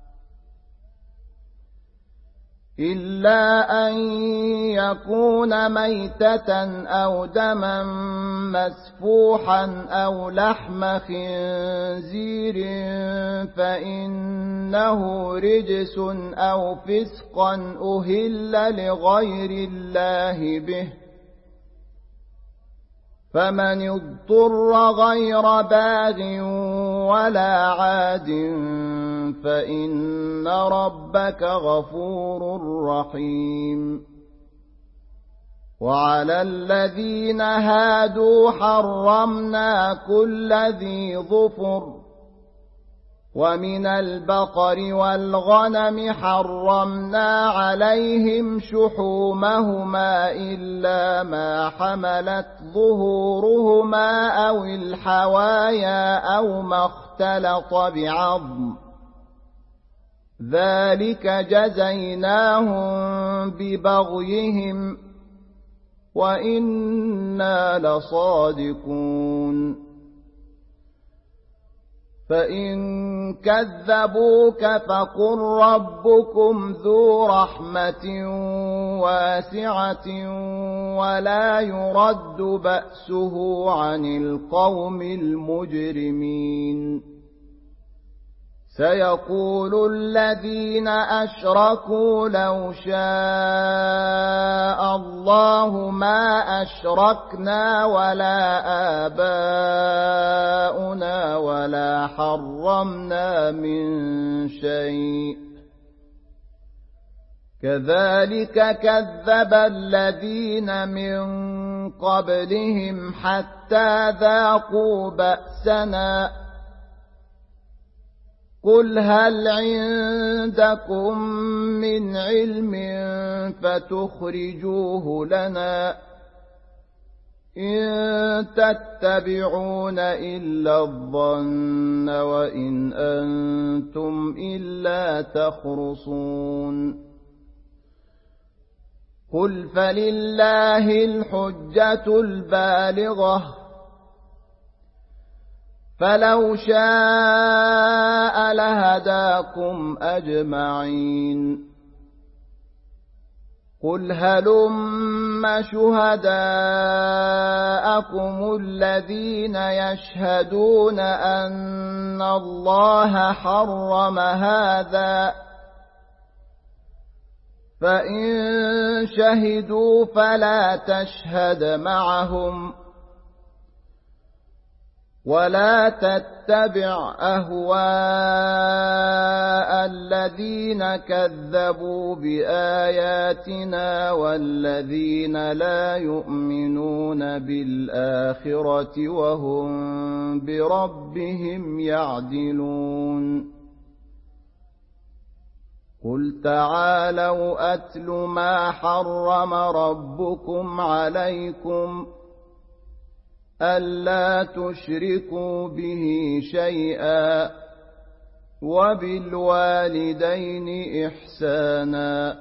إلا أن يكون ميتة أو دما مسفوحا أو لحم خنزير فإنه رجس أو فسقا أهل لغير الله به فمن اضطر غير باغ ولا عاد فإن ربك غفور رحيم وعلى الذين هادوا حرمنا كل ذي ظفر ومن البقر والغنم حرمنا عليهم شحومهما إلا ما حملت ظهورهما أو الحوايا أو ما اختلط بعظم ذلك جزيناهم ببغيهم وإنا لصادقون فإن كذبوك فقل ربكم ذو رحمة واسعة ولا يرد بأسه عن القوم المجرمين سيقول الذين أشركوا لو شاء الله ما أشركنا ولا آباؤنا ولا حرمنا من شيء كذلك كذب الذين من قبلهم حتى ذاقوا بأسنا قل هل عندكم من علم فتخرجوه لنا إن تتبعون إلا الظن وإن أنتم إلا تخرصون قل فلله الحجة البالغة فلو شاء لهداكم أجمعين قل هلم شهداءكم الذين يشهدون أن الله حرم هذا فإن شهدوا فلا تشهد معهم ولا تتبع أهواء الذين كذبوا بآياتنا والذين لا يؤمنون بالآخرة وهم بربهم يعدلون قل تعالوا أتل ما حرم ربكم عليكم ألا تشركوا به شيئا وبالوالدين إحسانا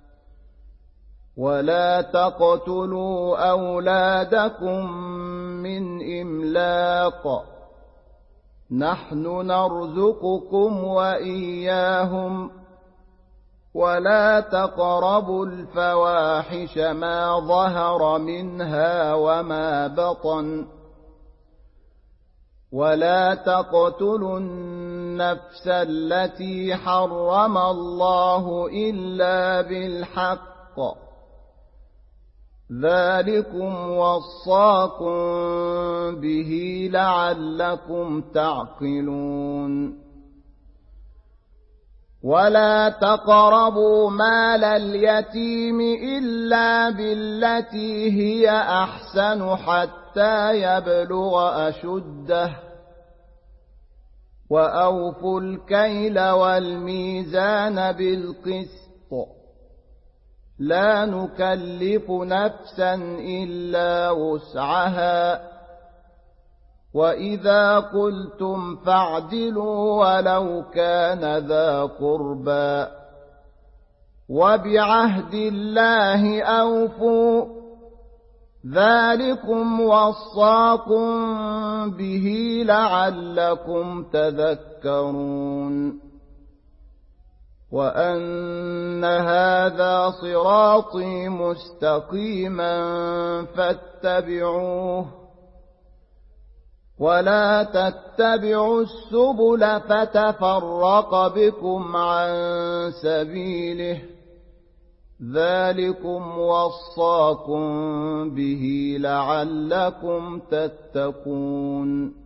ولا تقتلوا أولادكم من إملاق نحن نرزقكم وإياهم ولا تقربوا الفواحش ما ظهر منها وما بطن ولا تقتلوا النفس التي حرم الله إلا بالحق ذلكم وصاكم به لعلكم تعقلون ولا تقربوا مال اليتيم إلا بالتي هي أحسن حتى يبلغ أشده وأوفوا الكيل والميزان بالقسط لا نكلف نفسا إلا وسعها وإذا قلتم فاعدلوا ولو كان ذا قربى وبعهد الله أوفوا ذلكم وصاكم به لعلكم تذكرون وأن هذا صراطي مستقيما فاتبعوه ولا تتبعوا السبل فتفرق بكم عن سبيله ذلكم وصاكم به لعلكم تتقون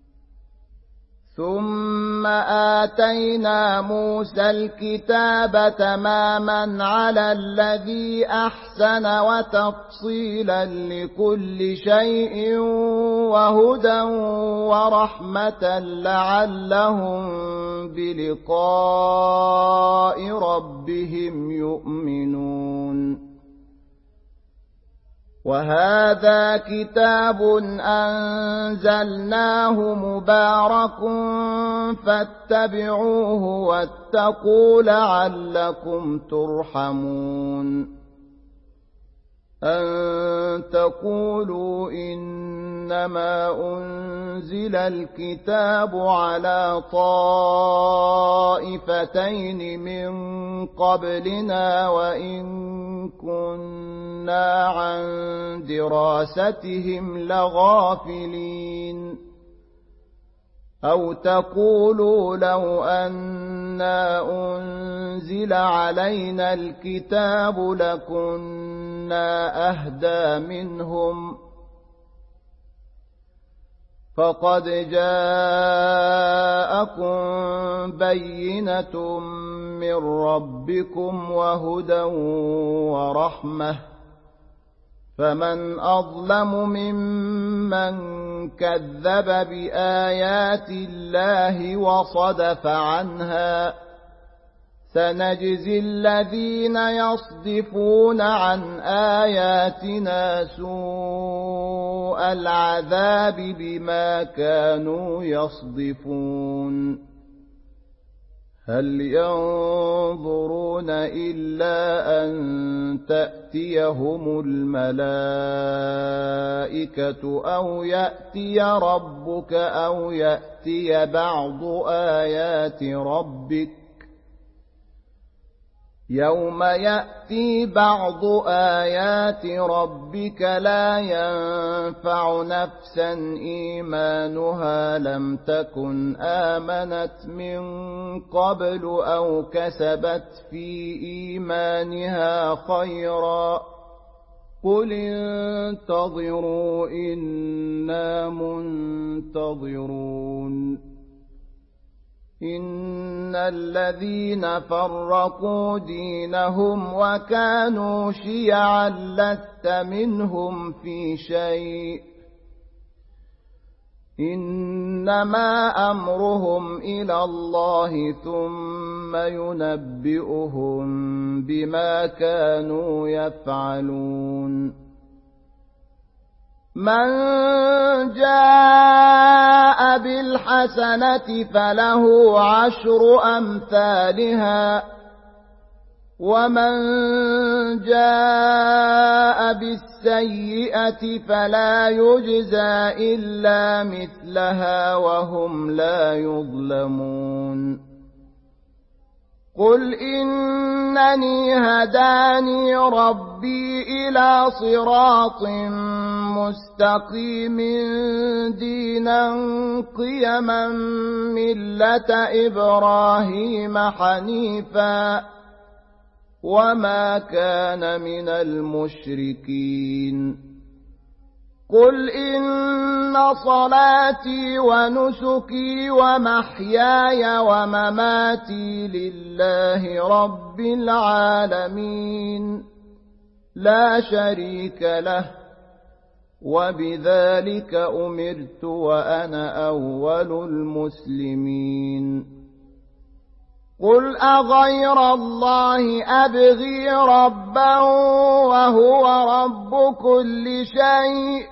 ثم آتينا موسى الكتاب تماما على الذي أحسن وتفصيلا لكل شيء وهدى ورحمة لعلهم بلقاء ربهم يؤمنون وهذا كتاب أنزلناه مبارك فاتبعوه واتقوا لعلكم ترحمون أن تقولوا إنما أنزل الكتاب على طائفتين من قبلنا وإن كنا عن دراستهم لغافلين أو تقولوا لو أنا أنزل علينا الكتاب لكنا أهدى منهم فقد جاءكم بينة من ربكم وهدى ورحمة فمن أظلم ممن كذب بآيات الله وصدف عنها سنجزي الذين يصدفون عن آياتنا سوء العذاب بما كانوا يصدفون هل ينظرون إلا أن تأتيهم الملائكة أو يأتي ربك أو يأتي بعض آيات ربك يوم يأتي بعض آيات ربك لا ينفع نفسا إيمانها لم تكن آمنت من قبل أو كسبت في إيمانها خيرا قل انتظروا إنا منتظرون إن الذين فرقوا دينهم وكانوا شيعا لست منهم في شيء إنما أمرهم إلى الله ثم ينبئهم بما كانوا يفعلون من جاء بالحسنة فله عشر أمثالها ومن جاء بالسيئة فلا يجزى إلا مثلها وهم لا يظلمون قل إنني هداني ربي إلى صراط مستقيم دينا قيما ملة إبراهيم حنيفا وما كان من المشركين قل إن صلاتي ونسكي ومحياي ومماتي لله رب العالمين لا شريك له وبذلك أمرت وأنا أول المسلمين قل أغير الله أبغي ربا وهو رب كل شيء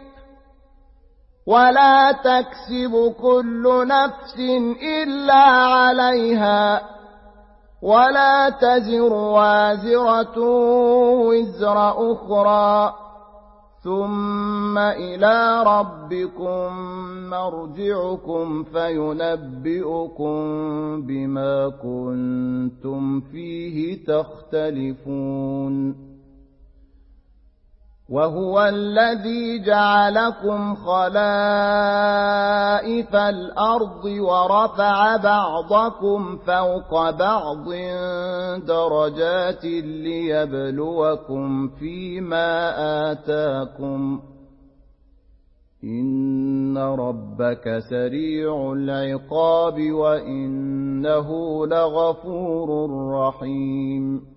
ولا تكسب كل نفس إلا عليها ولا تزر وازرة وزر أخرى ثم إلى ربكم مرجعكم فينبئكم بما كنتم فيه تختلفون وهو الذي جعلكم خلائف الأرض ورفع بعضكم فوق بعض درجات ليبلوكم فيما آتاكم إن ربك سريع العقاب وإنه لغفور رحيم